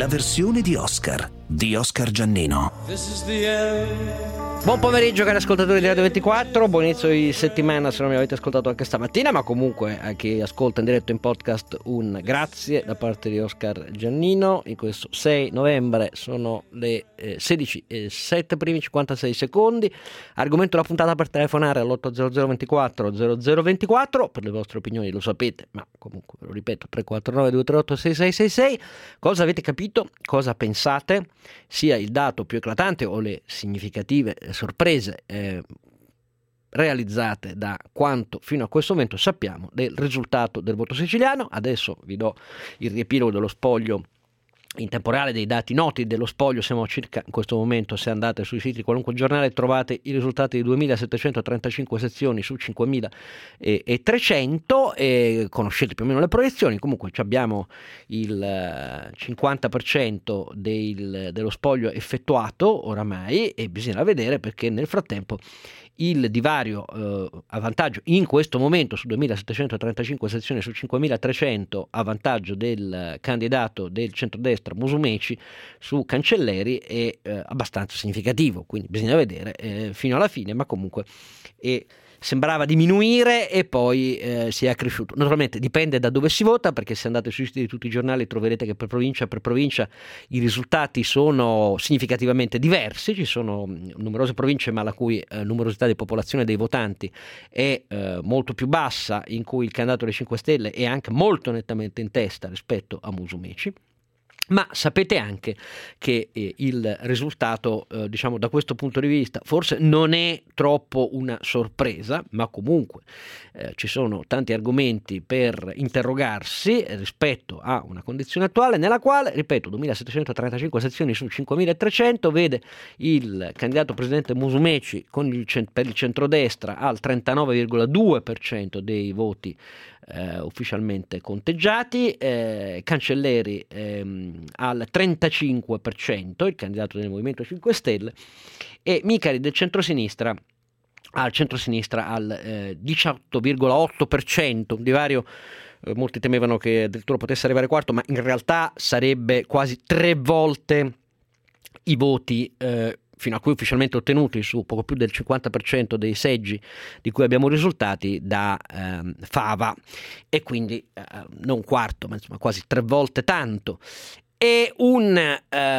la versione di Oscar Giannino. Buon pomeriggio cari ascoltatori di Radio 24, buon inizio di settimana se non mi avete ascoltato anche stamattina, ma comunque a chi ascolta in diretto in podcast un grazie da parte di Oscar Giannino. In questo 6 novembre sono le 16:07 primi 56 secondi. Argomento della puntata per telefonare all'800 24 0024 per le vostre opinioni, lo sapete, ma comunque ve lo ripeto, 349 238 6666. Cosa avete capito? Cosa pensate? Sia il dato più eclatante o le significative sorprese realizzate da quanto fino a questo momento sappiamo del risultato del voto siciliano. Adesso vi do il riepilogo dello spoglio in tempo reale dei dati noti dello spoglio. Siamo circa in questo momento, se andate sui siti di qualunque giornale trovate i risultati di 2735 sezioni su 5300 e conoscete più o meno le proiezioni. Comunque abbiamo il 50% dello spoglio effettuato oramai e bisogna vedere, perché nel frattempo il divario a vantaggio in questo momento su 2735 sezioni su 5300 a vantaggio del candidato del centrodestra Musumeci su Cancelleri è abbastanza significativo, quindi bisogna vedere fino alla fine, ma comunque sembrava diminuire e poi si è accresciuto. Naturalmente dipende da dove si vota, perché se andate sui siti di tutti i giornali troverete che per provincia i risultati sono significativamente diversi. Ci sono numerose province ma la cui numerosità di popolazione dei votanti è molto più bassa, in cui il candidato dei 5 Stelle è anche molto nettamente in testa rispetto a Musumeci. Ma sapete anche che il risultato, diciamo da questo punto di vista, forse non è troppo una sorpresa, ma comunque ci sono tanti argomenti per interrogarsi rispetto a una condizione attuale nella quale, ripeto, 2735 sezioni su 5300 vede il candidato presidente Musumeci per il centrodestra al 39,2% dei voti ufficialmente conteggiati, Cancelleri al 35%, il candidato del Movimento 5 Stelle, e Micari del centrosinistra al 18,8%, un divario molti temevano che addirittura potesse arrivare quarto, ma in realtà sarebbe quasi 3 volte i voti fino a qui ufficialmente ottenuti su poco più del 50% dei seggi di cui abbiamo risultati da Fava, e quindi non quarto, ma insomma quasi 3 volte tanto. È un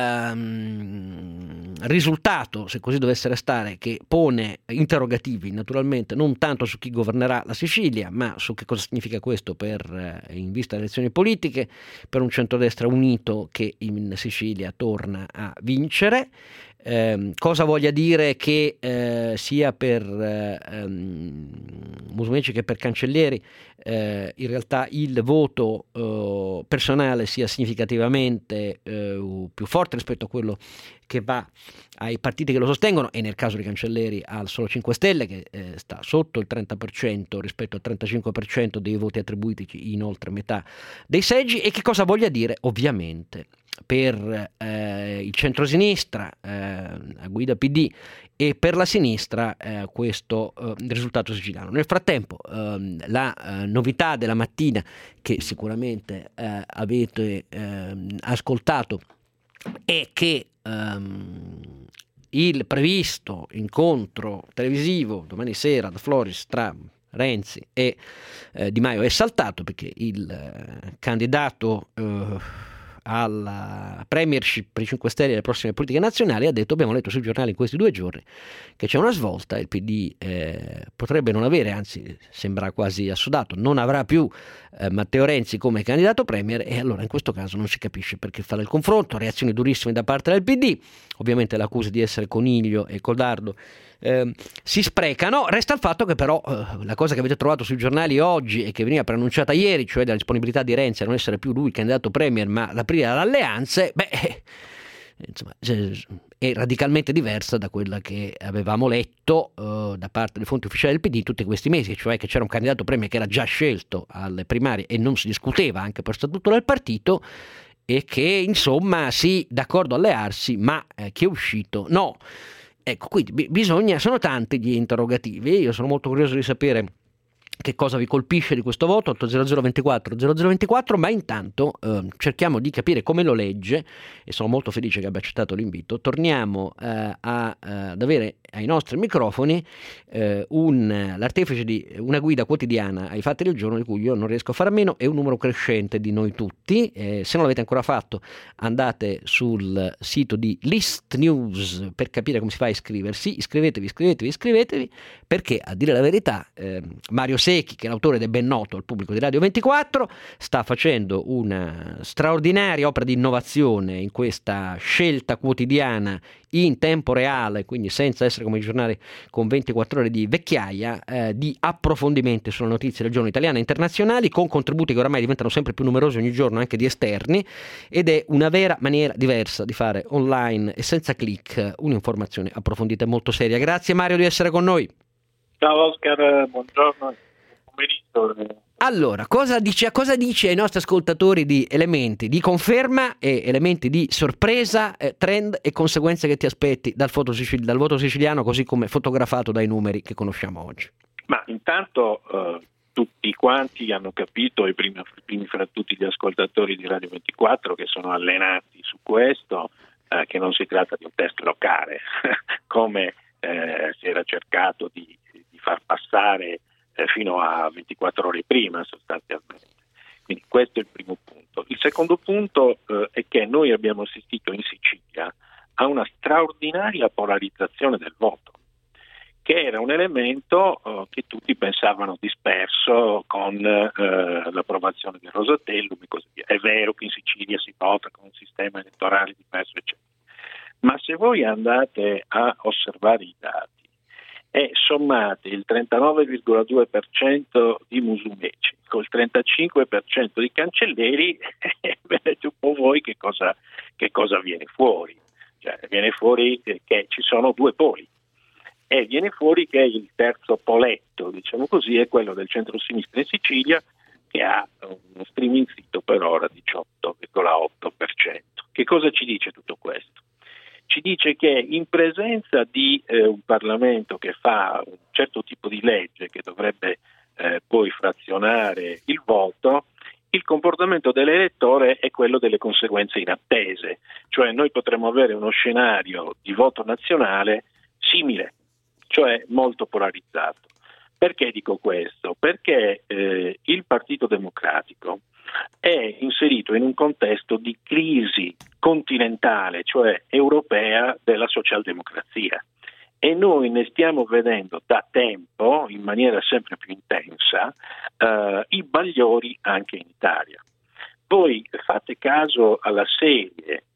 risultato, se così dovesse restare, che pone interrogativi naturalmente non tanto su chi governerà la Sicilia, ma su che cosa significa questo in vista delle elezioni politiche, per un centrodestra unito che in Sicilia torna a vincere. Cosa voglia dire che sia per Musumeci che per Cancelleri in realtà il voto personale sia significativamente più forte rispetto a quello che va ai partiti che lo sostengono, e nel caso di Cancelleri al solo 5 Stelle che sta sotto il 30% rispetto al 35% dei voti attribuiti in oltre metà dei seggi. E che cosa voglia dire ovviamente per il centrosinistra a guida PD e per la sinistra questo risultato siciliano. Nel frattempo la novità della mattina, che sicuramente avete ascoltato, è che il previsto incontro televisivo domani sera da Floris tra Renzi e Di Maio è saltato, perché il candidato alla premiership per i 5 Stelle e alle prossime politiche nazionali ha detto: abbiamo letto sui giornali in questi 2 giorni che c'è una svolta, il PD potrebbe non avere, anzi sembra quasi assodato, non avrà più Matteo Renzi come candidato premier, e allora in questo caso non si capisce perché fare il confronto. Reazioni durissime da parte del PD, ovviamente l'accusa di essere coniglio e codardo si sprecano. Resta il fatto che però la cosa che avete trovato sui giornali oggi e che veniva preannunciata ieri, cioè la disponibilità di Renzi a non essere più lui il candidato premier ma l'aprire ad alleanze, insomma, è radicalmente diversa da quella che avevamo letto da parte delle fonti ufficiali del PD tutti questi mesi, cioè che c'era un candidato premier che era già scelto alle primarie e non si discuteva anche per statuto del partito, e che insomma sì, d'accordo allearsi, ma chi è uscito no. Ecco, quindi sono tanti gli interrogativi. Io sono molto curioso di sapere che cosa vi colpisce di questo voto, 800 24 0024, ma intanto cerchiamo di capire come lo legge, e sono molto felice che abbia accettato l'invito. Torniamo ad avere ai nostri microfoni l'artefice di una guida quotidiana ai fatti del giorno, di cui io non riesco a fare a meno, è un numero crescente di noi tutti. Se non l'avete ancora fatto, andate sul sito di List News per capire come si fa a iscriversi. Iscrivetevi, perché a dire la verità Mario Secchi, che è l'autore ed è ben noto al pubblico di Radio 24, sta facendo una straordinaria opera di innovazione in questa scelta quotidiana in tempo reale, quindi senza essere come i giornali con 24 ore di vecchiaia, di approfondimenti sulle notizie del giorno italiane e internazionali, con contributi che oramai diventano sempre più numerosi ogni giorno, anche di esterni, ed è una vera maniera diversa di fare online e senza click un'informazione approfondita e molto seria. Grazie Mario di essere con noi. Ciao Oscar, buongiorno, buon pomeriggio. Allora, cosa dice ai nostri ascoltatori di elementi di conferma e elementi di sorpresa, trend e conseguenze che ti aspetti dal voto siciliano, così come fotografato dai numeri che conosciamo oggi? Ma intanto tutti quanti hanno capito, e primi fra tutti gli ascoltatori di Radio 24 che sono allenati su questo, che non si tratta di un test locale, come si era cercato di far passare fino a 24 ore prima sostanzialmente. Quindi questo è il primo punto. Il secondo punto è che noi abbiamo assistito in Sicilia a una straordinaria polarizzazione del voto, che era un elemento che tutti pensavano disperso con l'approvazione del Rosatellum e così via. È vero che in Sicilia si vota con un sistema elettorale diverso, eccetera. Ma se voi andate a osservare i dati e sommate il 39,2% di Musumeci col 35% di Cancelleri, vedete un po' voi che cosa viene fuori. Cioè, viene fuori che ci sono due poli, e viene fuori che il terzo poletto, diciamo così, è quello del centro-sinistra in Sicilia, che ha uno streaming zitto per ora 18,8%. Che cosa ci dice tutto questo? Ci dice che in presenza di un Parlamento che fa un certo tipo di legge che dovrebbe poi frazionare il voto, il comportamento dell'elettore è quello delle conseguenze inattese, cioè noi potremmo avere uno scenario di voto nazionale simile, cioè molto polarizzato. Perché dico questo? Perché il Partito Democratico è inserito in un contesto di crisi continentale, cioè europea, della socialdemocrazia, e noi ne stiamo vedendo da tempo, in maniera sempre più intensa, i bagliori anche in Italia. Voi fate caso alla serie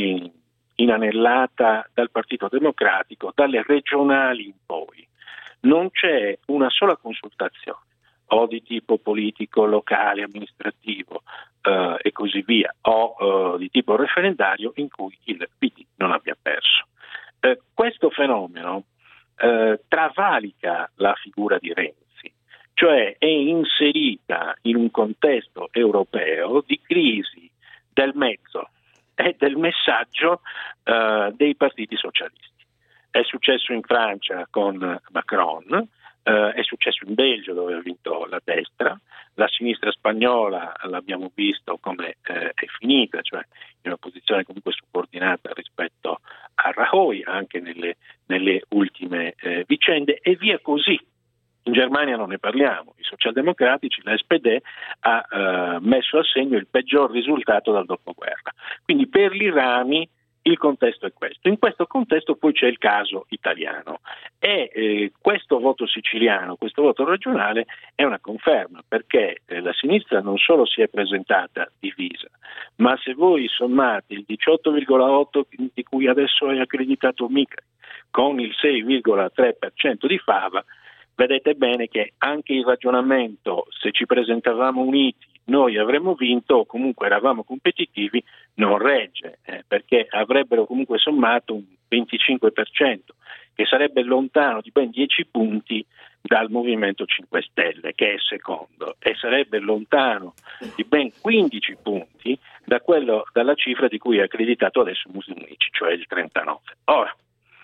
inanellata dal Partito Democratico, dalle regionali in poi. Non c'è una sola consultazione, o di tipo politico, locale, amministrativo e così via, o di tipo referendario, in cui il PD non abbia perso. Questo fenomeno travalica la figura di Renzi, cioè è inserita in un contesto europeo di crisi del mezzo e del messaggio dei partiti socialisti. È successo in Francia con Macron, è successo in Belgio dove ha vinto la destra, la sinistra spagnola l'abbiamo visto come è finita, cioè in una posizione comunque subordinata rispetto a Rajoy anche nelle ultime vicende, e via così. In Germania non ne parliamo, i socialdemocratici, la SPD ha messo a segno il peggior risultato dal dopoguerra. Quindi per i rami il contesto è questo. In questo contesto poi c'è il caso italiano, e questo voto siciliano, questo voto regionale è una conferma, perché la sinistra non solo si è presentata divisa, ma se voi sommate il 18,8% di cui adesso è accreditato Micri con il 6,3% di Fava, vedete bene che anche il ragionamento, se ci presentavamo uniti noi avremmo vinto o comunque eravamo competitivi, non regge, perché avrebbero comunque sommato un 25%, che sarebbe lontano di ben 10 punti dal Movimento 5 Stelle, che è secondo, e sarebbe lontano di ben 15 punti dalla cifra di cui è accreditato adesso Musumeci, cioè il 39. Ora,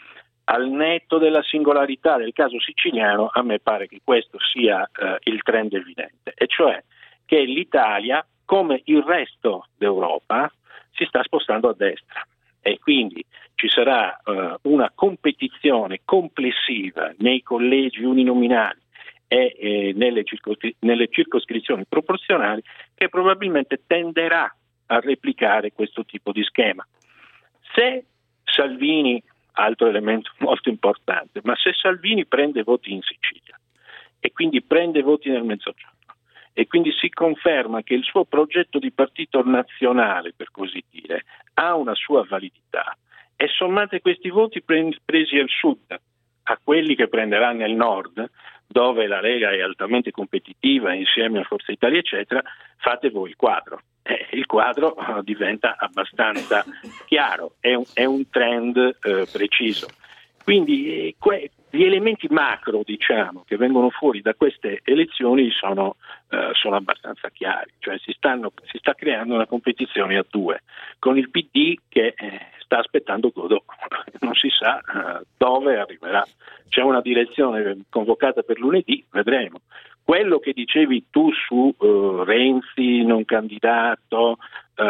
al netto della singolarità del caso siciliano, a me pare che questo sia il trend evidente, e cioè che l'Italia, come il resto d'Europa, si sta spostando a destra, e quindi ci sarà una competizione complessiva nei collegi uninominali e nelle circoscrizioni proporzionali, che probabilmente tenderà a replicare questo tipo di schema. Se Salvini, altro elemento molto importante, ma se Salvini prende voti in Sicilia e quindi prende voti nel Mezzogiorno e quindi si conferma che il suo progetto di partito nazionale, per così dire, ha una sua validità, e sommate questi voti presi al sud a quelli che prenderà nel nord, dove la Lega è altamente competitiva insieme a Forza Italia eccetera, fate voi il quadro. Il quadro diventa abbastanza chiaro, è un trend preciso. Quindi gli elementi macro, diciamo, che vengono fuori da queste elezioni sono abbastanza chiari, cioè si sta creando una competizione a due, con il PD che sta aspettando Godot, non si sa dove arriverà. C'è una direzione convocata per lunedì, vedremo. Quello che dicevi tu su Renzi non candidato,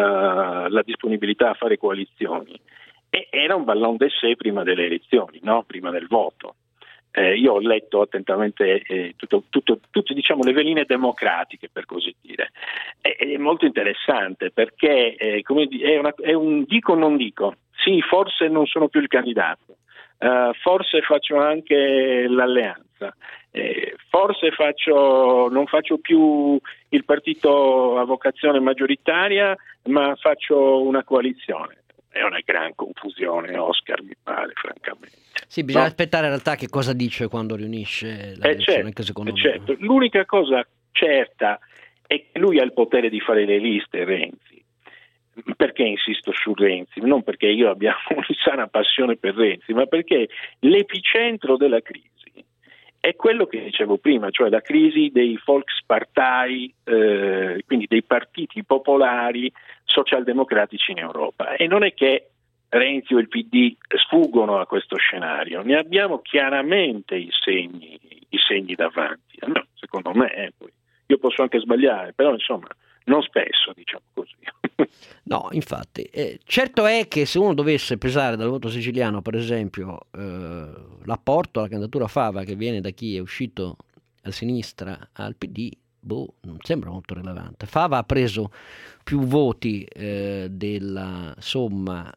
la disponibilità a fare coalizioni, era un ballon d'essai prima delle elezioni, no? Prima del voto. Io ho letto attentamente tutte diciamo, le veline democratiche, per così dire. È molto interessante perché è un dico o non dico. Sì, forse non sono più il candidato, forse faccio anche l'alleanza, forse non faccio più il partito a vocazione maggioritaria, ma faccio una coalizione. È una gran confusione, Oscar, mi pare, francamente. Sì, bisogna aspettare in realtà che cosa dice quando riunisce la direzione, certo, anche secondo me. Certo. L'unica cosa certa è che lui ha il potere di fare le liste, Renzi. Perché insisto su Renzi? Non perché io abbia una sana passione per Renzi, ma perché l'epicentro della crisi è quello che dicevo prima, cioè la crisi dei Volkspartei, quindi dei partiti popolari socialdemocratici in Europa. E non è che Renzi o il PD sfuggono a questo scenario, ne abbiamo chiaramente i segni davanti. No, secondo me, poi. Io posso anche sbagliare, però insomma non spesso, diciamo così. No, infatti, certo è che se uno dovesse pesare dal voto siciliano, per esempio, l'apporto alla candidatura Fava che viene da chi è uscito a sinistra al PD, non sembra molto rilevante. Fava ha preso più voti della somma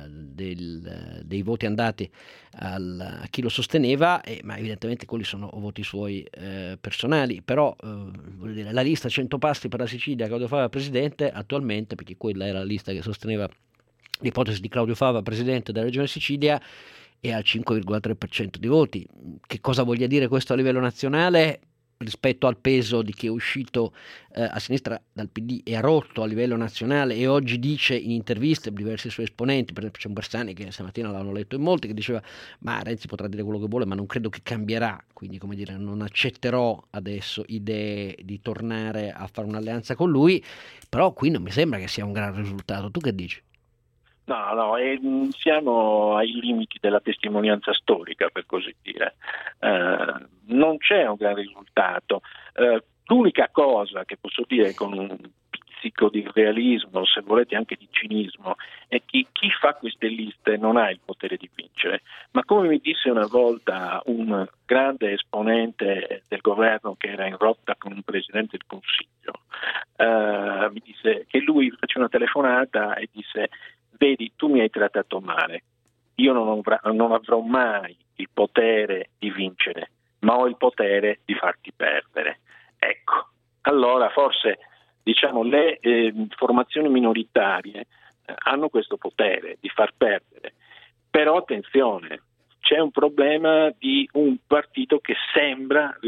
dei voti andati a chi lo sosteneva, ma evidentemente quelli sono voti suoi personali, però voglio dire, la lista 100 pasti per la Sicilia, Claudio Fava presidente attualmente, perché quella era la lista che sosteneva l'ipotesi di Claudio Fava presidente della regione Sicilia, è al 5,3% di voti. Che cosa voglia dire questo a livello nazionale? Rispetto al peso di chi è uscito a sinistra dal PD e ha rotto a livello nazionale, e oggi dice in interviste diversi suoi esponenti, per esempio c'è un Bersani che stamattina l'hanno letto in molti, che diceva ma Renzi potrà dire quello che vuole ma non credo che cambierà, quindi come dire non accetterò adesso idee di tornare a fare un'alleanza con lui, però qui non mi sembra che sia un gran risultato. Tu che dici? No, siamo ai limiti della testimonianza storica, per così dire. Non c'è un gran risultato. L'unica cosa che posso dire con un pizzico di realismo, se volete anche di cinismo, è che chi fa queste liste non ha il potere di vincere. Ma come mi disse una volta un grande esponente del governo che era in rotta con un presidente del Consiglio, mi disse che lui fece una telefonata e disse: vedi, tu mi hai trattato male, io non avrò mai il potere di vincere, ma ho il potere di farti perdere. Ecco, allora forse diciamo le formazioni minoritarie hanno questo potere di far perdere, però attenzione, c'è un problema di un partito che sembra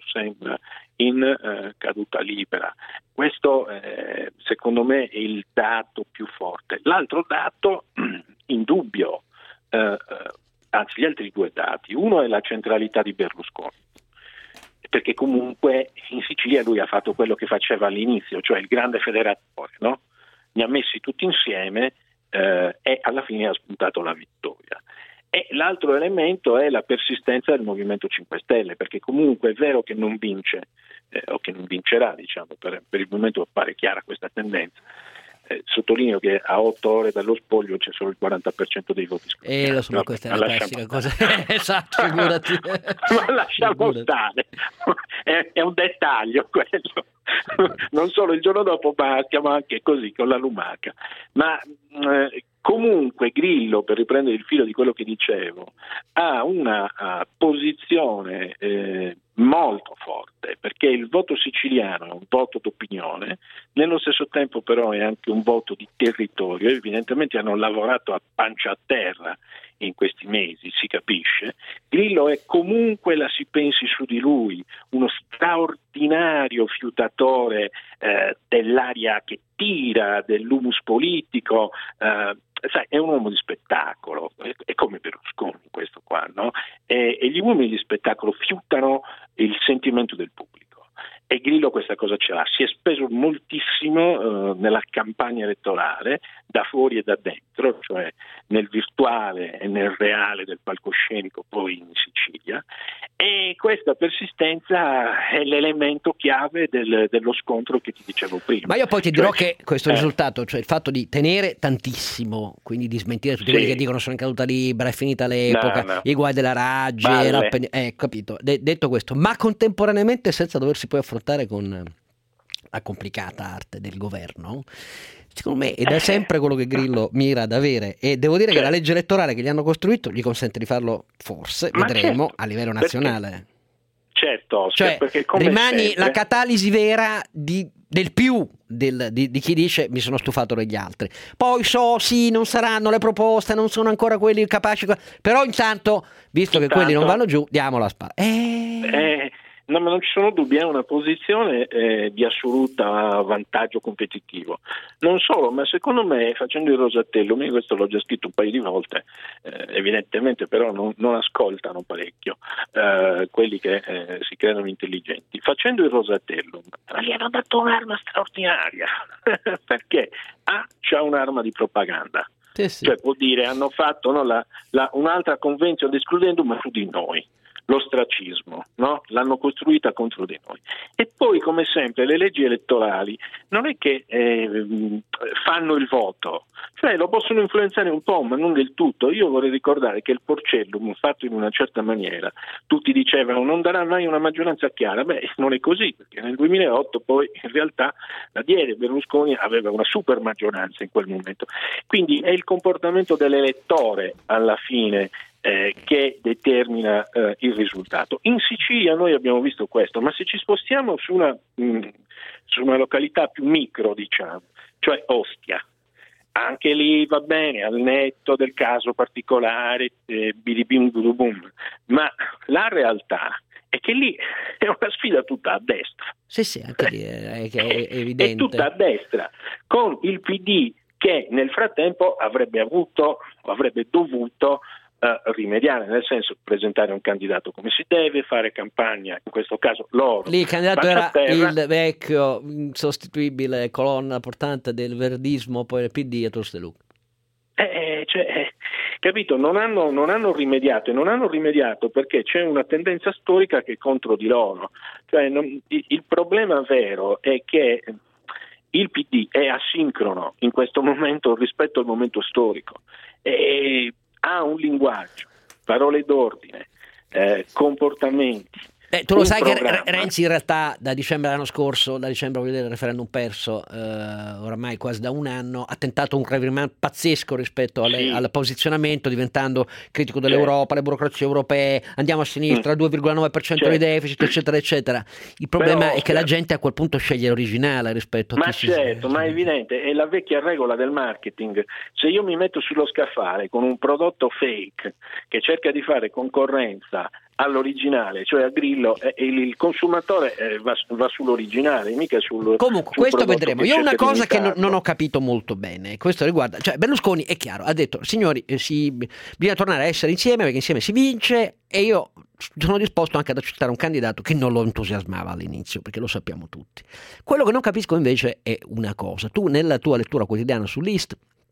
in caduta libera. Questo secondo me è il dato più forte. L'altro dato indubbio, anzi gli altri due dati, uno è la centralità di Berlusconi, perché comunque in Sicilia lui ha fatto quello che faceva all'inizio, cioè il grande federatore, no? Ne ha messi tutti insieme e alla fine ha spuntato la vittoria. E l'altro elemento è la persistenza del Movimento 5 Stelle, perché comunque è vero che non vince, o che non vincerà, diciamo, per il momento pare chiara questa tendenza. Sottolineo che a 8 ore dallo spoglio c'è solo il 40% dei voti scrutinati. Lo so, ma questa è la classica cosa. Esatto, figurati. Ma lasciamo stare, è un dettaglio quello. Non solo il giorno dopo, ma stiamo anche così con la lumaca. Ma comunque Grillo, per riprendere il filo di quello che dicevo, ha una posizione molto forte, perché il voto siciliano è un voto d'opinione, nello stesso tempo però è anche un voto di territorio. Evidentemente hanno lavorato a pancia a terra in questi mesi, si capisce. Grillo è comunque, la si pensi su di lui, uno straordinario fiutatore dell'aria che tira, dell'humus politico, sai, è un uomo di spettacolo, è come Berlusconi questo qua, no? E gli uomini di spettacolo fiutano il sentimento del pubblico. E Grillo questa cosa ce l'ha, si è speso moltissimo nella campagna elettorale, da fuori e da dentro, cioè nel virtuale e nel reale del palcoscenico, poi in Sicilia, e questa persistenza è l'elemento chiave dello scontro che ti dicevo prima. Ma io poi ti dirò che questo risultato, cioè il fatto di tenere tantissimo, quindi di smentire tutti quelli che dicono sono in caduta libera, è finita l'epoca, i guai della Raggi, capito, detto questo, ma contemporaneamente senza doversi poi affrontare con la complicata arte del governo, secondo me, ed è sempre quello che Grillo mira ad avere, e devo dire che la legge elettorale che gli hanno costruito gli consente di farlo, forse, vedremo, a livello nazionale. Cioè, perché come rimani sempre la catalisi vera del più di chi dice mi sono stufato degli altri. Poi sì, non saranno le proposte, non sono ancora quelli capaci, però intanto, visto che quelli non vanno giù, diamo la spalla. No, ma non ci sono dubbi, è una posizione di assoluta vantaggio competitivo. Non solo, ma secondo me, facendo il Rosatello, questo l'ho già scritto un paio di volte, evidentemente però non ascoltano parecchio quelli che si credono intelligenti. Facendo il Rosatello, gli hanno dato un'arma straordinaria, perché c'ha un'arma di propaganda. Sì. Cioè vuol dire, hanno fatto un'altra convenzione escludendo, ma su di noi. L'ostracismo, no? L'hanno costruita contro di noi. E poi, come sempre, le leggi elettorali non è che fanno il voto, cioè lo possono influenzare un po', ma non del tutto. Io vorrei ricordare che il Porcellum, fatto in una certa maniera, tutti dicevano non darà mai una maggioranza chiara. Beh, non è così, perché nel 2008 poi in realtà la diede, Berlusconi aveva una super maggioranza in quel momento. Quindi è il comportamento dell'elettore alla fine che determina il risultato. In Sicilia noi abbiamo visto questo, ma se ci spostiamo su una località più micro, diciamo, cioè Ostia, anche lì va bene, al netto del caso particolare, bidibim budubum, ma la realtà è che lì è una sfida tutta a destra. Sì, anche lì è evidente. È tutta a destra, con il PD che nel frattempo avrebbe dovuto rimediare, nel senso presentare un candidato come si deve, fare campagna, in questo caso loro. Lì il candidato era il vecchio insostituibile colonna portante del verdismo, poi il PD e Tostelù. Capito? Non hanno rimediato perché c'è una tendenza storica che è contro di loro. Cioè, il problema vero è che il PD è asincrono in questo momento rispetto al momento storico. Ha un linguaggio, parole d'ordine, comportamenti. Tu lo sai programma. Che Renzi in realtà da dicembre dell'anno scorso, da dicembre voglio dire il referendum perso, oramai quasi da un anno, ha tentato un revirement pazzesco rispetto al posizionamento, diventando critico dell'Europa, le burocrazie europee, andiamo a sinistra, 2,9% di deficit, eccetera, eccetera. Il problema è che la gente a quel punto sceglie l'originale rispetto a chi ma è evidente, è la vecchia regola del marketing. Se io mi metto sullo scaffale con un prodotto fake che cerca di fare concorrenza all'originale, cioè a Grillo, il consumatore va sull'originale, mica sul comunque sul questo vedremo. Io una cosa che non ho capito molto bene, questo riguarda, cioè Berlusconi è chiaro, ha detto signori bisogna tornare a essere insieme perché insieme si vince, e io sono disposto anche ad accettare un candidato che non lo entusiasmava all'inizio, perché lo sappiamo tutti. Quello che non capisco invece è una cosa: tu nella tua lettura quotidiana sull'Ist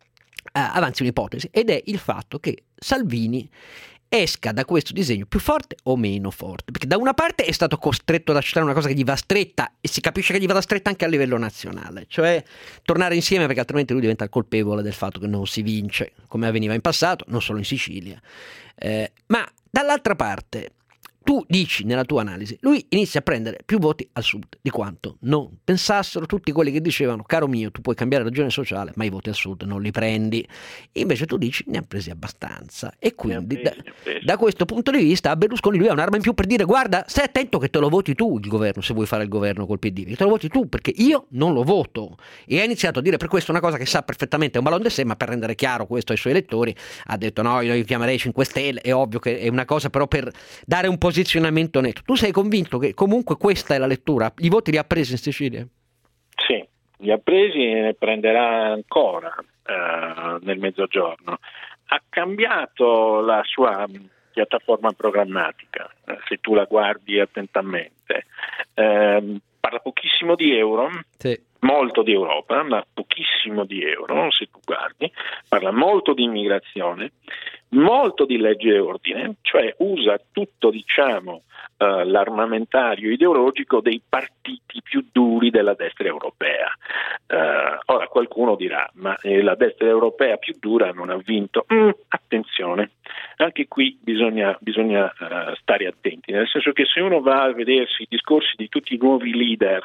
avanzi un'ipotesi, ed è il fatto che Salvini esca da questo disegno più forte o meno forte, perché da una parte è stato costretto ad accettare una cosa che gli va stretta, e si capisce che gli vada stretta anche a livello nazionale, cioè tornare insieme, perché altrimenti lui diventa il colpevole del fatto che non si vince, come avveniva in passato, non solo in Sicilia. Ma dall'altra parte tu dici nella tua analisi, lui inizia a prendere più voti al sud di quanto non pensassero tutti quelli che dicevano: caro mio, tu puoi cambiare ragione sociale, ma i voti al sud non li prendi. Invece tu dici: ne ha presi abbastanza. E quindi da questo punto di vista a Berlusconi lui ha un'arma in più per dire: guarda, stai attento che te lo voti tu il governo, se vuoi fare il governo col PD, te lo voti tu, perché io non lo voto. E ha iniziato a dire per questo una cosa che sa perfettamente, è un ballon de sé, ma per rendere chiaro questo ai suoi elettori ha detto: no, io chiamerei 5 Stelle. È ovvio che è una cosa però per dare un posizionamento netto. Tu sei convinto che comunque questa è la lettura? I voti li ha presi in Sicilia? Sì, li ha presi e ne prenderà ancora nel Mezzogiorno. Ha cambiato la sua piattaforma programmatica, se tu la guardi attentamente. Parla pochissimo di euro, sì, molto di Europa, ma pochissimo di euro, se tu guardi. Parla molto di immigrazione, molto di legge e ordine, cioè usa tutto, diciamo, l'armamentario ideologico dei partiti più duri della destra europea. Ora qualcuno dirà: ma la destra europea più dura non ha vinto. Attenzione, anche qui bisogna stare attenti, nel senso che se uno va a vedersi i discorsi di tutti i nuovi leader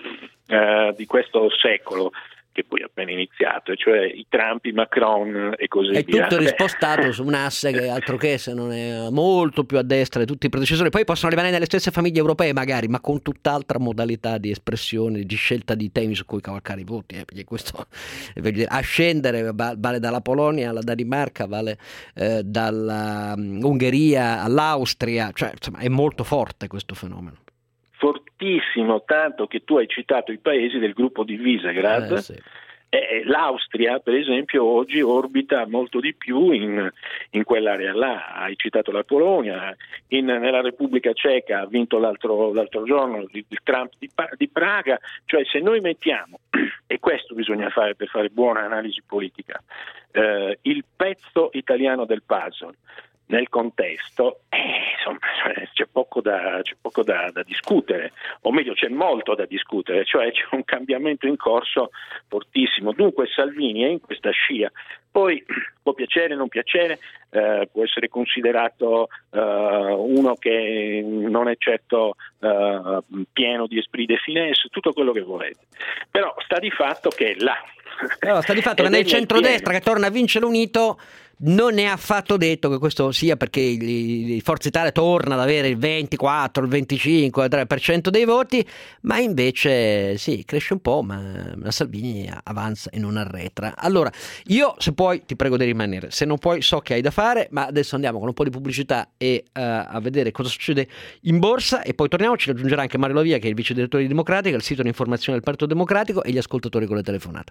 di questo secolo, che poi è appena iniziato, cioè i Trump, i Macron e così via. È tutto rispostato su un asse che altro che, se non è molto più a destra di tutti i predecessori. Poi possono rimanere nelle stesse famiglie europee magari, ma con tutt'altra modalità di espressione, di scelta di temi su cui cavalcare i voti, perché questo, a scendere vale dalla Polonia alla Danimarca, vale dalla Ungheria all'Austria, cioè insomma è molto forte questo fenomeno. Fortissimo, tanto che tu hai citato i paesi del gruppo di Visegrad. Sì. L'Austria, per esempio, oggi orbita molto di più in quell'area là. Hai citato la Polonia, nella Repubblica Ceca ha vinto l'altro giorno il Trump di Praga. Cioè, se noi mettiamo, e questo bisogna fare per fare buona analisi politica, il pezzo italiano del puzzle nel contesto, insomma, c'è poco da discutere, o meglio c'è molto da discutere, cioè c'è un cambiamento in corso fortissimo. Dunque Salvini è in questa scia, poi può piacere, non piacere, può essere considerato uno che non è certo pieno di esprit de finesse, tutto quello che volete, però sta di fatto che sta di fatto che nel centrodestra che torna a vincere unito non è affatto detto che questo sia perché Forza Italia torna ad avere il 24, il 25, il 3% dei voti, ma invece sì, cresce un po', ma Salvini avanza e non arretra. Allora, io se puoi ti prego di rimanere, se non puoi so che hai da fare, ma adesso andiamo con un po' di pubblicità e a vedere cosa succede in borsa e poi torniamo. Ci raggiungerà anche Mario Lavia, che è il vice direttore di Democratica, il sito di informazione del Partito Democratico, e gli ascoltatori con le telefonate.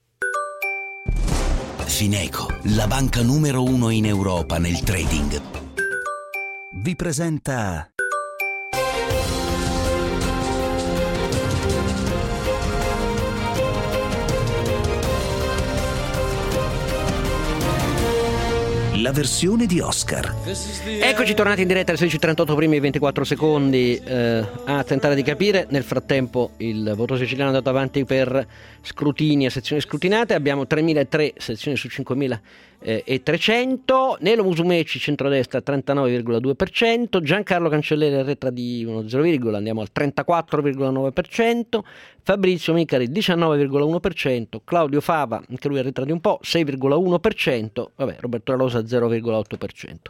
Fineco, la banca numero 1 in Europa nel trading, vi presenta la versione di Oscar. Eccoci tornati in diretta alle 16:38, primi 24 secondi a tentare di capire. Nel frattempo il voto siciliano è andato avanti per scrutini a sezioni scrutinate. Abbiamo 3.003 sezioni su 5.300. Nelo Musumeci, centrodestra, 39,2%. Giancarlo Cancelleri arretra di 1,0, andiamo al 34,9%. Fabrizio Micari 19,1%. Claudio Fava, anche lui arretra di un po', 6,1%. Vabbè, Roberto La Rosa 0,8%.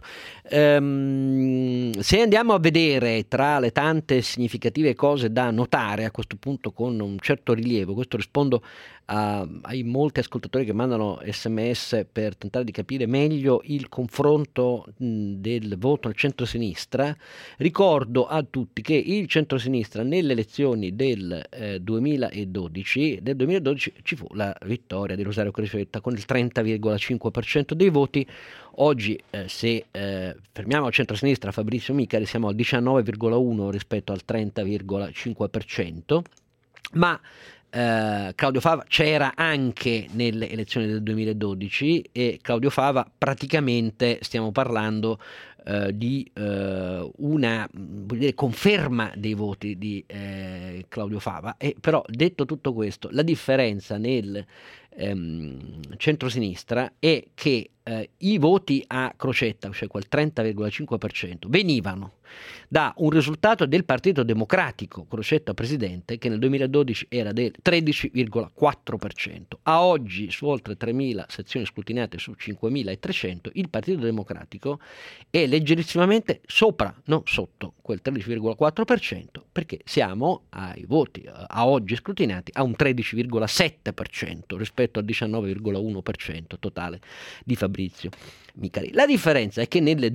Se andiamo a vedere tra le tante significative cose da notare a questo punto con un certo rilievo, questo rispondo ai molti ascoltatori che mandano SMS per tentare di capire meglio il confronto del voto al centro-sinistra. Ricordo a tutti che il centro-sinistra nelle elezioni del 2012 ci fu la vittoria di Rosario Cricetta con il 30,5% dei voti. Oggi se fermiamo al centro-sinistra Fabrizio Micari siamo al 19,1% rispetto al 30,5%. ma Claudio Fava c'era anche nelle elezioni del 2012 e Claudio Fava praticamente, stiamo parlando di una, vuol dire, conferma dei voti di Claudio Fava. E però, detto tutto questo, la differenza nel centrosinistra è che i voti a Crocetta, cioè quel 30,5%, venivano da un risultato del Partito Democratico, Crocetta presidente, che nel 2012 era del 13,4%. A oggi, su oltre 3.000 sezioni scrutinate su 5.300, il Partito Democratico è leggerissimamente sopra, non sotto, quel 13,4%, perché siamo ai voti a oggi scrutinati a un 13,7% rispetto al 19,1% totale di Fabrizio Micari. La differenza è che nel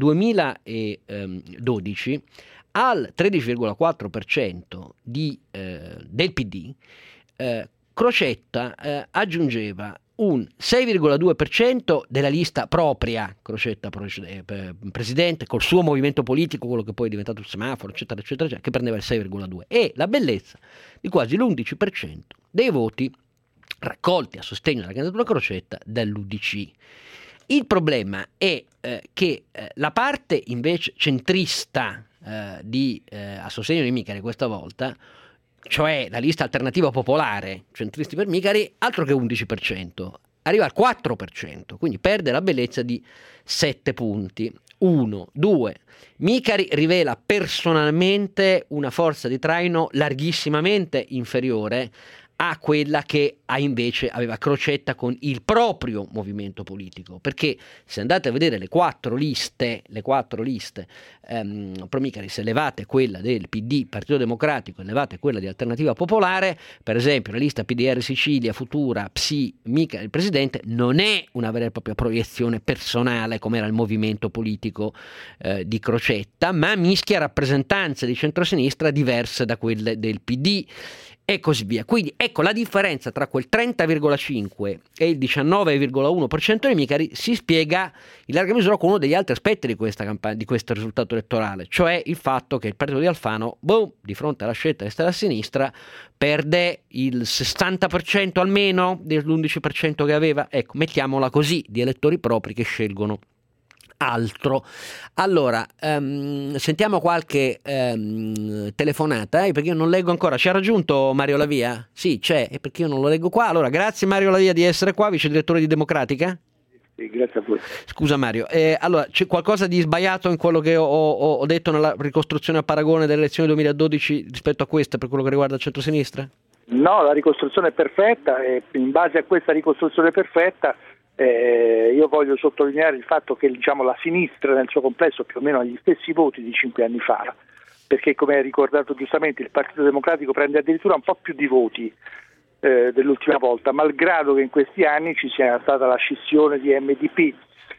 2012 al 13,4% del PD Crocetta aggiungeva un 6,2% della lista propria, Crocetta presidente, col suo movimento politico, quello che poi è diventato il semaforo, eccetera, eccetera, che prendeva il 6,2%, e la bellezza di quasi l'11% dei voti raccolti a sostegno della candidatura Crocetta dall'UDC. Il problema è che la parte invece centrista a sostegno di Micari questa volta, cioè la lista alternativa popolare centristi per Micari, altro che 11%, arriva al 4%, quindi perde la bellezza di 7 punti. 1, 2, Micari rivela personalmente una forza di traino larghissimamente inferiore a quella che invece aveva Crocetta con il proprio movimento politico, perché se andate a vedere le quattro liste pro Micari, se levate quella del PD, Partito Democratico, e levate quella di Alternativa Popolare, per esempio la lista PDR Sicilia, Futura, PSI, Micari, il presidente, non è una vera e propria proiezione personale come era il movimento politico di Crocetta, ma mischia rappresentanze di centrosinistra diverse da quelle del PD e così via. Quindi ecco la differenza tra quel 30,5 e il 19,1% di Micari si spiega in larga misura con uno degli altri aspetti di questa campagna, di questo risultato elettorale, cioè il fatto che il partito di Alfano, di fronte alla scelta di stare a sinistra, perde il 60% almeno dell'11% che aveva, ecco, mettiamola così, di elettori propri che scelgono altro. Allora, sentiamo qualche telefonata, perché io non leggo ancora. Ci ha raggiunto Mario Lavia? Sì, c'è, e perché io non lo leggo qua. Allora, grazie Mario Lavia di essere qua, vice direttore di Democratica. Sì, grazie a voi. Scusa Mario, allora c'è qualcosa di sbagliato in quello che ho detto nella ricostruzione a paragone delle elezioni 2012 rispetto a queste, per quello che riguarda il centro-sinistra? No, la ricostruzione è perfetta, e in base a questa ricostruzione perfetta io voglio sottolineare il fatto che, diciamo, la sinistra nel suo complesso più o meno ha gli stessi voti di 5 anni fa, perché, come hai ricordato giustamente, il Partito Democratico prende addirittura un po' più di voti dell'ultima volta, malgrado che in questi anni ci sia stata la scissione di MDP.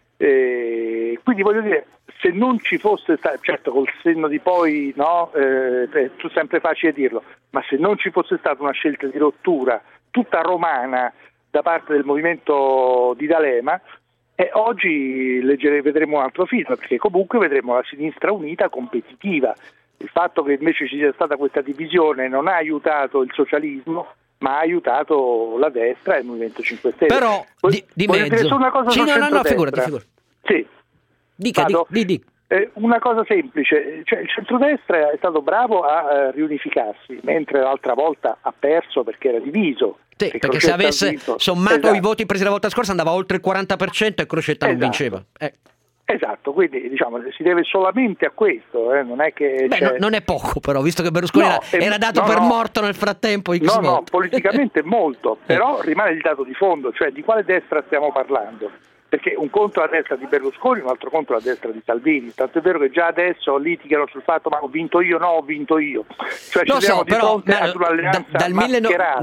Quindi voglio dire, se non ci fosse stato, certo col senno di poi, no, è sempre facile dirlo, ma se non ci fosse stata una scelta di rottura tutta romana da parte del movimento di D'Alema, oggi vedremo un altro film, perché comunque vedremo la sinistra unita competitiva. Il fatto che invece ci sia stata questa divisione non ha aiutato il socialismo, ma ha aiutato la destra e il Movimento 5 Stelle. Però di mezzo. Una cosa figurati. Sì. Dica. Una cosa semplice, cioè il centrodestra è stato bravo a riunificarsi, mentre l'altra volta ha perso perché era diviso. Sì, perché se avesse sommato i voti presi la volta scorsa andava oltre il 40% e Crocetta non vinceva. Esatto, quindi diciamo si deve solamente a questo, non è che non è poco, però, visto che Berlusconi era dato per morto nel frattempo. No, politicamente molto, però rimane il dato di fondo, cioè di quale destra stiamo parlando? Perché un conto è la destra di Berlusconi, un altro conto è la destra di Salvini, tanto è vero che già adesso litigano sul fatto ma ho vinto io, no ho vinto io, cioè ci siamo di fronte ad un'alleanza mascherata,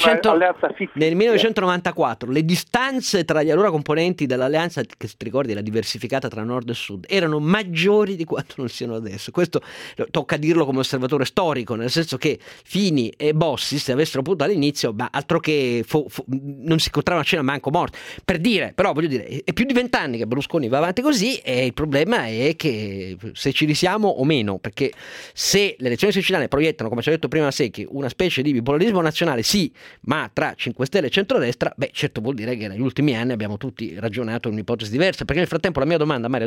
nel 1994 le distanze tra gli allora componenti dell'alleanza, che ti ricordi era diversificata tra nord e sud, erano maggiori di quanto non siano adesso. Questo tocca dirlo come osservatore storico, nel senso che Fini e Bossi, se avessero potuto all'inizio, altro che non si incontravano a cena manco morti, per dire, però voglio dire, è più di 20 anni che Berlusconi va avanti così, e il problema è che se ci risiamo o meno, perché se le elezioni siciliane proiettano, come ci ha detto prima Secchi, una specie di bipolarismo nazionale, sì, ma tra 5 Stelle e centrodestra, certo vuol dire che negli ultimi anni abbiamo tutti ragionato un'ipotesi diversa, perché nel frattempo la mia domanda, Mario,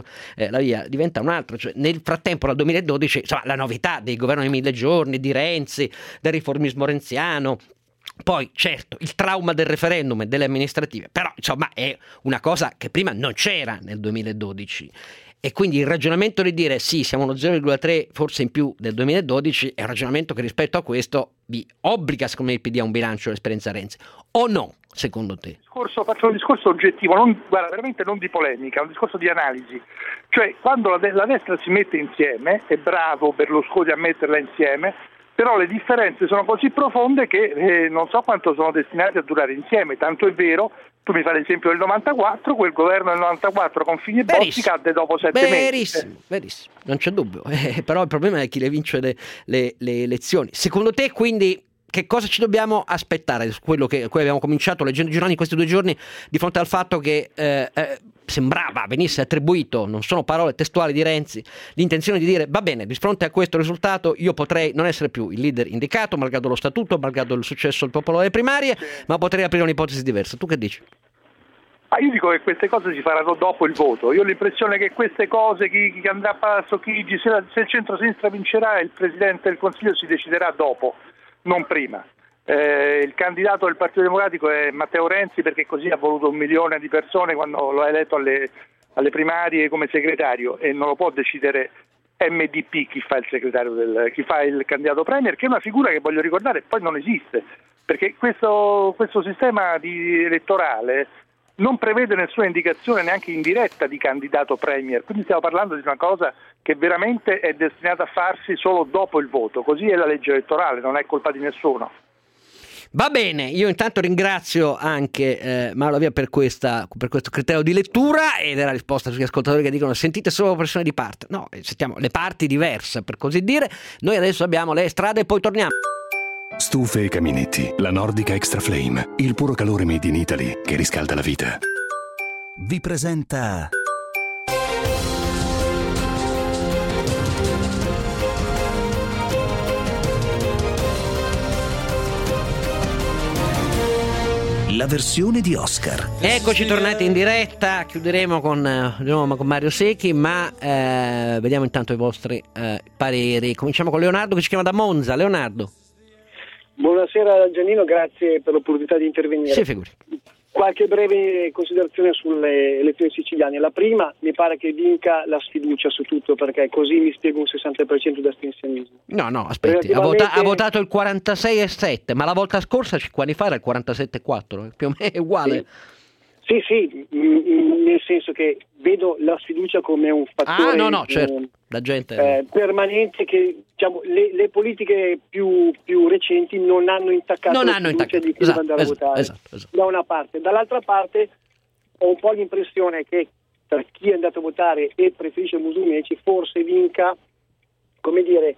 diventa un'altra, cioè nel frattempo dal 2012, insomma, la novità dei governi di 1000 giorni, di Renzi, del riformismo renziano. Poi certo il trauma del referendum e delle amministrative, però insomma è una cosa che prima non c'era nel 2012, e quindi il ragionamento di dire sì, siamo uno 0,3 forse in più del 2012 è un ragionamento che rispetto a questo vi obbliga, secondo me, il PD a un bilancio dell'esperienza Renzi, o no, secondo te? Faccio un discorso oggettivo, guarda, veramente non di polemica, un discorso di analisi. Cioè, quando la destra si mette insieme, è bravo Berlusconi a metterla insieme, però le differenze sono così profonde che non so quanto sono destinate a durare insieme, tanto è vero, tu mi fai l'esempio del 94, quel governo del 94 con Fini e Bossi cadde dopo 7 mesi. Verissimo, non c'è dubbio, però il problema è chi le vince le elezioni. Secondo te quindi che cosa ci dobbiamo aspettare? Quello che cui abbiamo cominciato leggendo i giornali in questi 2 giorni, di fronte al fatto che sembrava venisse attribuito, non sono parole testuali di Renzi, l'intenzione di dire va bene, di fronte a questo risultato io potrei non essere più il leader indicato, malgrado lo statuto, malgrado il successo del popolo delle primarie, ma potrei aprire un'ipotesi diversa. Tu che dici? Io dico che queste cose si faranno dopo il voto. Io ho l'impressione che queste cose, chi andrà a Palazzo Chigi, se il centro-sinistra vincerà, il Presidente del Consiglio si deciderà dopo, non prima. Il candidato del Partito Democratico è Matteo Renzi, perché così ha voluto 1 milione di persone quando lo ha eletto alle primarie come segretario, e non lo può decidere MDP chi fa il segretario chi fa il candidato premier, che è una figura che, voglio ricordare, poi non esiste, perché questo sistema elettorale non prevede nessuna indicazione neanche indiretta di candidato premier, quindi stiamo parlando di una cosa che veramente è destinata a farsi solo dopo il voto. Così è la legge elettorale, non è colpa di nessuno. Va bene, io intanto ringrazio anche Mauro Lavia per questo criterio di lettura, ed è la risposta sugli ascoltatori che dicono sentite solo persone di parte. No, sentiamo le parti diverse, per così dire. Noi adesso abbiamo le strade e poi torniamo. Stufe e caminetti, la Nordica Extra Flame, il puro calore made in Italy che riscalda la vita. Vi presenta la versione di Oscar. Eccoci tornati in diretta, chiuderemo con Mario Secchi, ma vediamo intanto i vostri pareri. Cominciamo con Leonardo che ci chiama da Monza. Leonardo. Buonasera Giannino, grazie per l'opportunità di intervenire. Sì, figuri. Qualche breve considerazione sulle elezioni siciliane. La prima, mi pare che vinca la sfiducia su tutto, perché così mi spiego un 60% di astensionismo. No, aspetti, ha votato il 46,7, ma la volta scorsa, 5 anni fa, era il 47,4, più o meno è uguale. Sì, nel senso che vedo la sfiducia come un fattore certo. La gente permanente, che diciamo le politiche più recenti non hanno intaccato la fiducia di chi deve andare a votare. Esatto. Da una parte. Dall'altra parte ho un po' l'impressione che tra chi è andato a votare e preferisce Musumeci forse vinca, come dire,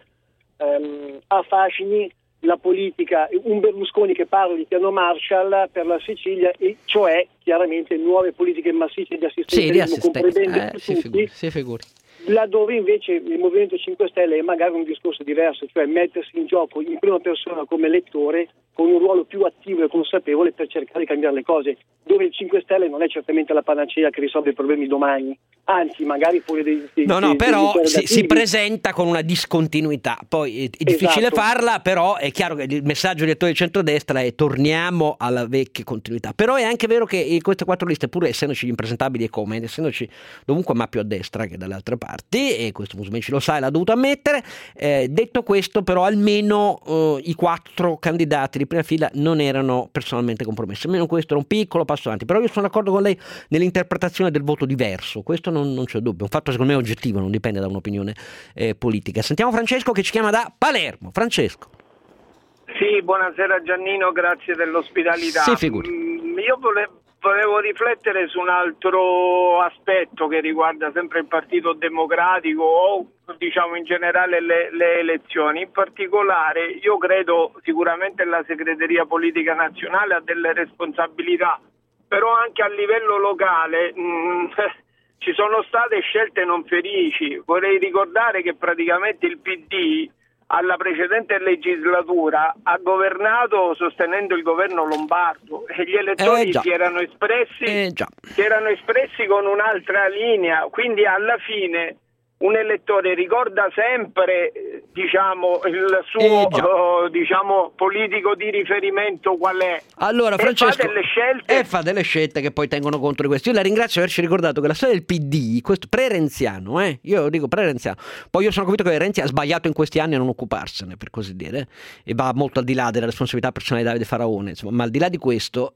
a fascini la politica, un Berlusconi che parla di piano Marshall per la Sicilia, e cioè chiaramente nuove politiche massicce di assistenzialismo, comprendendo tutti, figuri. Laddove invece il Movimento 5 Stelle è magari un discorso diverso, cioè mettersi in gioco in prima persona come elettore con un ruolo più attivo e consapevole per cercare di cambiare le cose, dove il 5 Stelle non è certamente la panacea che risolve i problemi domani, anzi magari pure però si presenta con una discontinuità, poi è difficile farla, però è chiaro che il messaggio degli elettori di centrodestra è torniamo alla vecchia continuità. Però è anche vero che queste 4 liste, pur essendoci gli impresentabili e come, essendoci dovunque ma più a destra che dalle altre parti, e questo Musumeci lo sa e l'ha dovuto ammettere, detto questo però almeno i 4 candidati di prima fila non erano personalmente compromessi, almeno questo era un piccolo passo avanti. Però io sono d'accordo con lei nell'interpretazione del voto diverso, questo non c'è dubbio, un fatto secondo me oggettivo, non dipende da un'opinione politica. Sentiamo Francesco che ci chiama da Palermo. Francesco. Sì, buonasera Giannino, grazie dell'ospitalità. Sì, figuri. Io volevo riflettere su un altro aspetto che riguarda sempre il Partito Democratico o diciamo in generale le elezioni. In particolare io credo sicuramente la segreteria politica nazionale ha delle responsabilità però anche a livello locale ci sono state scelte non felici. Vorrei ricordare che praticamente il PD alla precedente legislatura ha governato sostenendo il governo lombardo e gli elettori si erano espressi con un'altra linea, quindi alla fine un elettore ricorda sempre il suo politico di riferimento qual è. Allora Francesco, fa delle scelte che poi tengono conto di questo. Io la ringrazio di averci ricordato che la storia del PD, questo pre-renziano, io dico pre-renziano, poi io sono convinto che Renzi ha sbagliato in questi anni a non occuparsene, per così dire, e va molto al di là della responsabilità personale di Davide Faraone, insomma, ma al di là di questo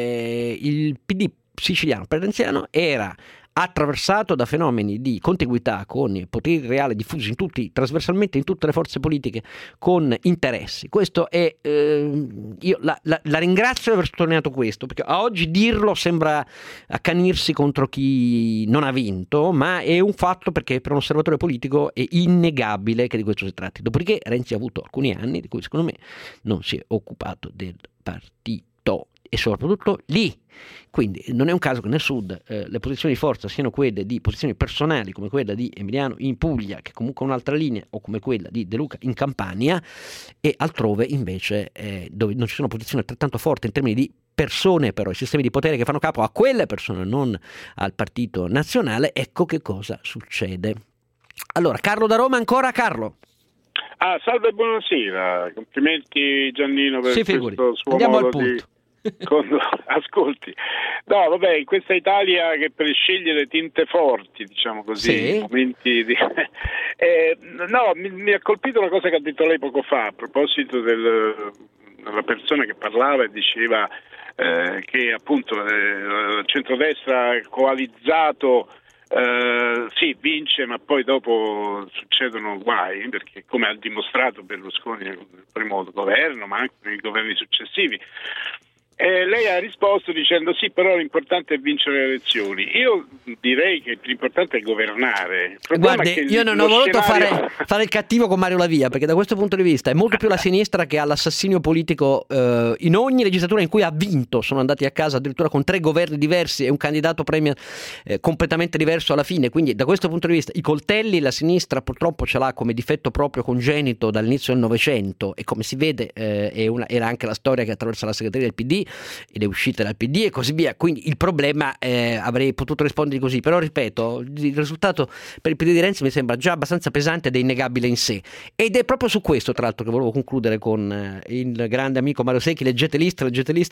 il PD siciliano pre-renziano era attraversato da fenomeni di contiguità con i poteri reali diffusi trasversalmente in tutte le forze politiche con interessi. Questo è io la ringrazio di aver sottolineato questo, perché a oggi dirlo sembra accanirsi contro chi non ha vinto, ma è un fatto, perché per un osservatore politico è innegabile che di questo si tratti. Dopodiché Renzi ha avuto alcuni anni di cui secondo me non si è occupato del partito, e soprattutto lì. Quindi non è un caso che nel sud le posizioni di forza siano quelle di posizioni personali come quella di Emiliano in Puglia, che comunque ha un'altra linea, o come quella di De Luca in Campania, e altrove invece dove non ci sono posizioni altrettanto forti in termini di persone, però i sistemi di potere che fanno capo a quelle persone, non al partito nazionale. Ecco che cosa succede. Allora, Carlo da Roma ancora. Carlo. Salve, buonasera, complimenti Giannino per questo suo Andiamo modo al punto. Ascolti, no vabbè, in questa Italia che per scegliere tinte forti, diciamo così, momenti di no, mi ha colpito una cosa che ha detto lei poco fa a proposito della persona che parlava e diceva che appunto il centrodestra coalizzato sì, vince, ma poi dopo succedono guai, perché come ha dimostrato Berlusconi nel primo governo, ma anche nei governi successivi. Lei ha risposto dicendo sì, però l'importante è vincere le elezioni. Io direi che l'importante è governare. Guardi, io non ho voluto fare il cattivo con Mario Lavia, perché da questo punto di vista è molto più la sinistra che ha l'assassinio politico in ogni legislatura in cui ha vinto. Sono andati a casa addirittura con 3 governi diversi e un candidato premier completamente diverso alla fine. Quindi da questo punto di vista i coltelli la sinistra purtroppo ce l'ha come difetto proprio congenito dall'inizio del Novecento, e come si vede era anche la storia che attraversa la segreteria del PD e le uscite dal PD e così via. Quindi il problema avrei potuto rispondere così, però ripeto, il risultato per il PD di Renzi mi sembra già abbastanza pesante ed è innegabile in sé, ed è proprio su questo tra l'altro che volevo concludere con il grande amico Mario Secchi. Leggete list.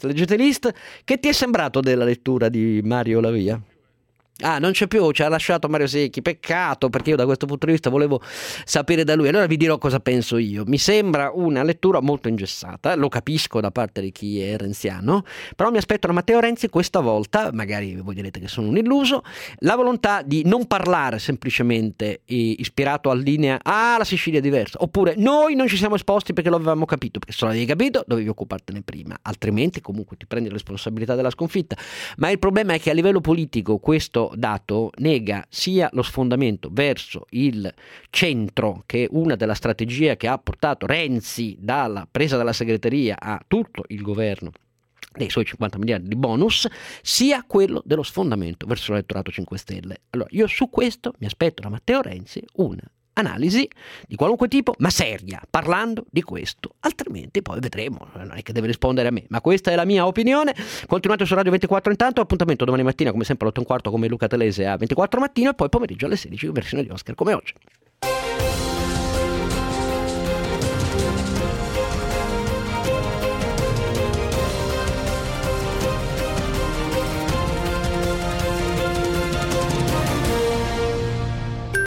Che ti è sembrato della lettura di Mario Lavia? Non c'è più, ci ha lasciato Mario Secchi, peccato, perché io da questo punto di vista volevo sapere da lui. Allora vi dirò cosa penso io. Mi sembra una lettura molto ingessata, lo capisco da parte di chi è renziano, però mi aspetto da Matteo Renzi questa volta, magari voi direte che sono un illuso, la volontà di non parlare semplicemente ispirato alla linea la Sicilia è diversa, oppure noi non ci siamo esposti perché lo avevamo capito, perché se lo avevi capito dovevi occupartene prima, altrimenti comunque ti prendi la responsabilità della sconfitta. Ma il problema è che a livello politico questo dato nega sia lo sfondamento verso il centro, che è una della strategie che ha portato Renzi dalla presa della segreteria a tutto il governo dei suoi 50 miliardi di bonus, sia quello dello sfondamento verso l'elettorato 5 Stelle. Allora io su questo mi aspetto da Matteo Renzi una analisi di qualunque tipo, ma seria, parlando di questo, altrimenti poi vedremo, non è che deve rispondere a me, ma questa è la mia opinione. Continuate su Radio 24 intanto, appuntamento domani mattina come sempre all'8:15 come Luca Telese a 24 mattino, e poi pomeriggio alle 16 versione di Oscar come oggi.